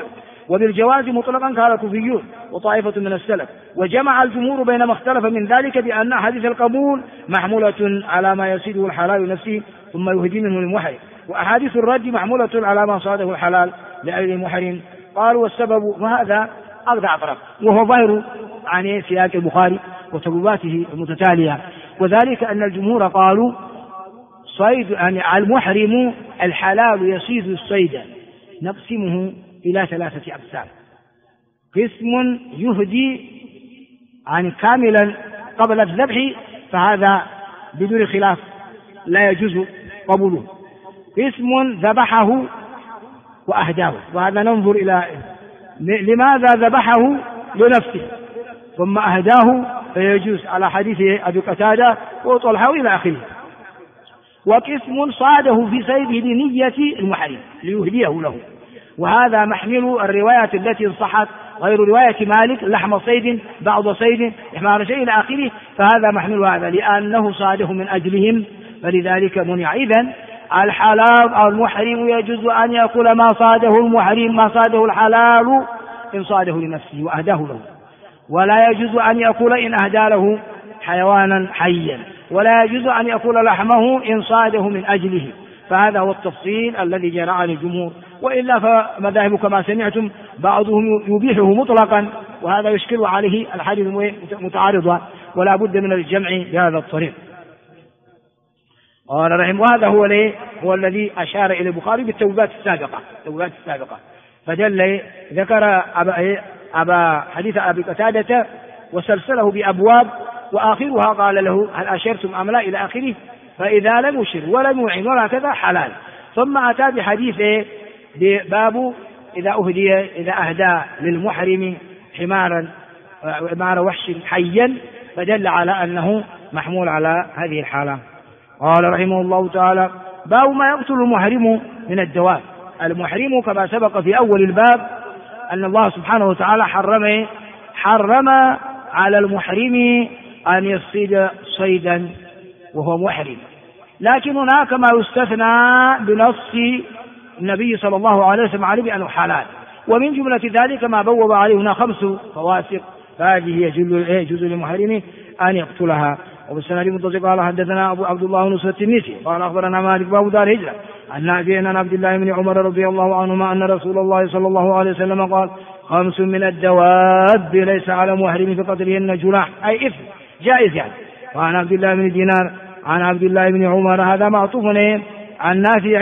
وبالجواز مطلقا قال الكوفيون وطائفة من السلف. وجمع الجمهور بين ما اختلف من ذلك بأن حديث القبول محمولة على ما يصيده الحلال نفسه ثم يهدي منه للمحرم، وأحاديث الرد محمولة على ما صاده الحلال لأجل المحرم. قالوا والسبب، وهذا أربع طرق وهو ظاهر عن سياق البخاري وتبويباته المتتالية، وذلك أن الجمهور قالوا صيد يعني المحرم الحلال يصيد الصيد نقسمه إلى 3 أقسام: قسم يهدي عن كاملا قبل الذبح فهذا بدون خلاف لا يجوز قبوله، قسم ذبحه وأهداه وهذا ننظر إلى لماذا ذبحه لنفسه ثم أهداه فيجوز على حديث أبي قتادة وطلحة إلى آخره، وقسم صاده في صيده لنية المحرم ليهديه له، وهذا محمل الروايات التي صحت غير رواية مالك لحم صيد بعض صيد إحمار شيء إلى آخره، فهذا محمل هذا لأنه صاده من أجلهم فلذلك منع. إذن الحلال أو المحرم يجوز أن يأكل ما صاده المحرم ما صاده الحلال إن صاده لنفسه وأهداه له، ولا يجوز أن يأكل إن أهدى له حيوانا حيا، ولا يجوز أن يأكل لحمه إن صاده من أجله. فهذا هو التفصيل الذي جرى عن الجمهور، وإلا فمذاهب كما سمعتم بعضهم يبيحه مطلقا وهذا يشكل عليه الحديث متعارضة ولا بد من الجمع بهذا الطريق. قال رحمه وهذا هو الذي أشار إلى البخاري بالتوبات السابقة فدل ذكر حديث أبي قتادة وسلسله بأبواب وآخرها قال له هل أشرتم أم لا إلى آخره، فإذا لم يشر ولم يعن ولا كذا حلال. ثم أتى بحديث بباب إذا أهدى للمحرم حمار وحش حيا فدل على أنه محمول على هذه الحالة. قال رحمه الله تعالى باب ما يقتل المحرم من الدواب. المحرم كما سبق في أول الباب أن الله سبحانه وتعالى حرم على المحرم أن يصيد صيدا وهو محرم، لكن هناك ما يستثنى بنص النبي صلى الله عليه وسلم عليه بأنه حلال، ومن جملة ذلك ما بوب عليه هنا 5 فواسق فهذه يجوز للمحرم أن يقتلها. وبالسند المتصل قال حدثنا أبو عبد الله بن التنيسي قال أخبرنا مالك باب دار هجرة عن نافع عن عبد الله بن عمر رضي الله عنهما أن رسول الله صلى الله عليه وسلم قال 5 من الدواب ليس على محرم في قتلهن جناح أي إثم جائز يعني. وعن عبد الله بن دينار عن عبد الله بن عمر هذا معطوف عن نافع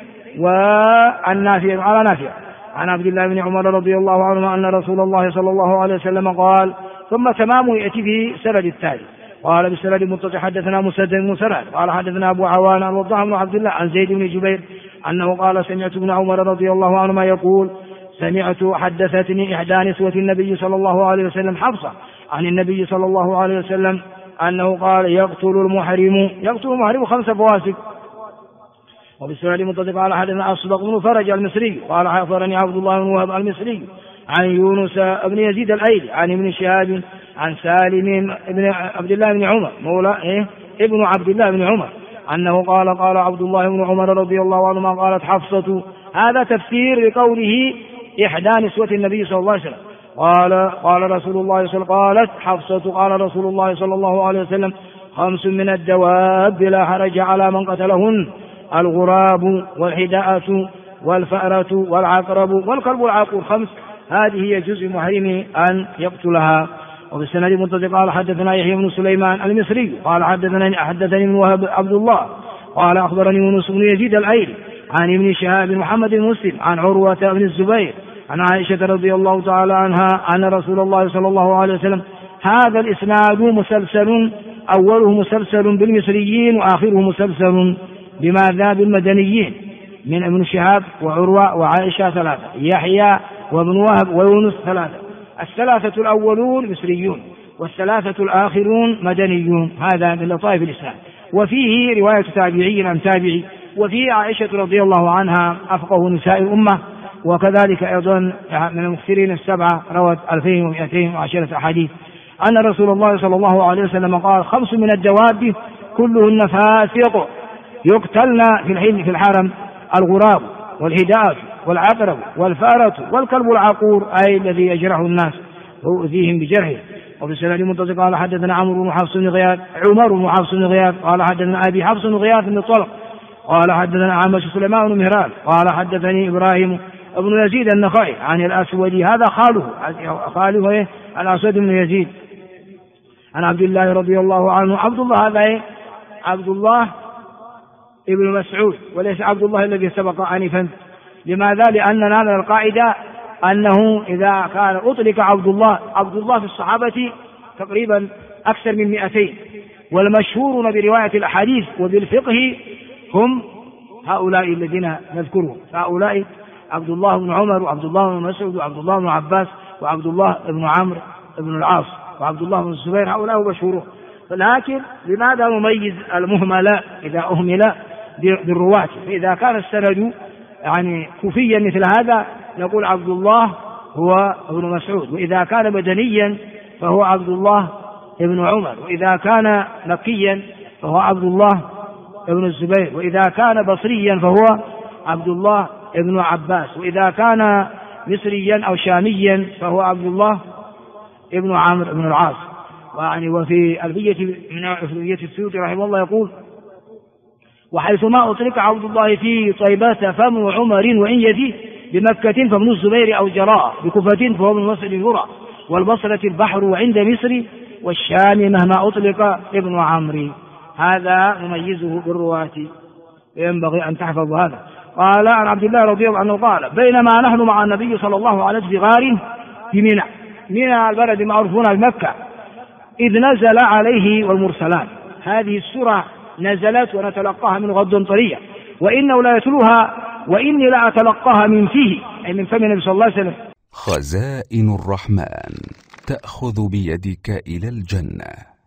على نافع عن عبد الله بن عمر رضي الله عنهما أن رسول الله صلى الله عليه وسلم قال ثم تمام يأتي به سند التالي. قال بالسند المتصل حدثنا مسدد قال حدثنا أبو عوان عن وضاح بن عبد الله عن زيد بن جبير أنه قال سمعت ابن عمر رضي الله عنهما يقول حدثتني إحدى نسوة النبي صلى الله عليه وسلم حفصة عن النبي صلى الله عليه وسلم أنه قال يقتل المحرم 5 فواسق. وبالسند المتصل قال حدثنا أصدق بن فرج المصري قال أخبرني عبد الله بن وهب المصري عن يونس بن يزيد الأيلي عن ابن شهاب عن سالم ابن عبد الله بن عمر مولى ابن عبد الله بن عمر أنه قال عبد الله بن عمر رضي الله عنهما قالت حفصة. هذا تفسير لقوله إحدى نسوة النبي صلى الله عليه وسلم قال رسول الله قالت حفصة قال رسول الله صلى الله عليه وسلم 5 من الدواب لا حرج على من قتلهن الغراب والحداءة والفأرة والعقرب والكلب العاقور 5 هذه يجوز المحرم أن يقتلها. وبالسند المتصل قال حدثنا يحيى بن سليمان المصري قال حدثني ابن وهب عبد الله قال أخبرني يونس بن يزيد الأيلي عن ابن شهاب محمد بن مسلم عن عروة بن الزبير عن عائشة رضي الله تعالى عنها أن رسول الله صلى الله عليه وسلم هذا الإسناد مسلسل أوله مسلسل بالمصريين وآخره مسلسل بماذا بالمدنيين من ابن شهاب وعروة وعائشة 3 يحيى وابن وهب ويونس 3 ال3 الأولون مصريون وال3 الآخرون مدنيون. هذا من لطائف الإسلام. وفيه رواية تابعي عن تابعي وفيه عائشة رضي الله عنها أفقه نساء الأمة وكذلك أيضا من المكثرين 7 روت 2210 أحاديث أن رسول الله صلى الله عليه وسلم قال 5 من الدواب كلهن فاسق يقتلن في الحرم الغراب والهداء والعقرب والفأرة والكلب العقور، أي الذي يجرح الناس ويؤذيهم بجرحه. وفي السند المتصل قال حدثنا عمرو بن حفص بن غياث عمر بن حفص بن غياث قال حدثنا أبي حفص بن غياث بن طلق قال حدثنا عمش سليمان بن مهران قال حدثني إبراهيم ابن يزيد النخعي عن الأسود، هذا خاله الأسود بن يزيد، عن عبد الله رضي الله عنه. عبد الله هذا عبد الله ابن مسعود وليس عبد الله الذي سبق آنفا. لماذا؟ لأننا من القاعدة أنه إذا كان أطلق عبد الله في الصحابة تقريبا أكثر من 200، والمشهورون برواية الأحاديث وبالفقه هم هؤلاء الذين نذكرهم، هؤلاء عبد الله بن عمر وعبد الله بن مسعود وعبد الله بن عباس وعبد الله بن عمرو بن العاص وعبد الله بن الزبير، هؤلاء مشهورون. لكن لماذا نميز المهمل إذا أهمل بالرواة؟ فإذا كان السند يعني كوفيا مثل هذا نقول عبد الله هو ابن مسعود، وإذا كان مدنيا فهو عبد الله ابن عمر، وإذا كان مكيا فهو عبد الله ابن الزبير، وإذا كان بصريا فهو عبد الله ابن عباس، وإذا كان مصريا أو شاميا فهو عبد الله ابن عمرو بن العاص. وفي ألفية السيوطي رحمه الله يقول: وحيثما أطلق عبد الله في طيبة فم عمر وإن يزيد بمكة فابن الزبير أو جراء بكفة فهو من مصر يرى والبصرة البحر وعند مصر والشام مهما أطلق ابن عمرو. هذا نميزه بالرواة، ينبغي أن تحفظ هذا. قال عن عبد الله رضي الله عنه قال: بينما نحن مع النبي صلى الله عليه وسلم في غار في منى البلد معروفون بمكة إذ نزل عليه والمرسلات. هذه السورة نزلت ونتلقاها من غض طرية، وإنه لا يتلوها وإني لا أتلقاها من فيه، أي من فم النبي صلى الله عليه وسلم. خزائن الرحمن تأخذ بيدك إلى الجنة.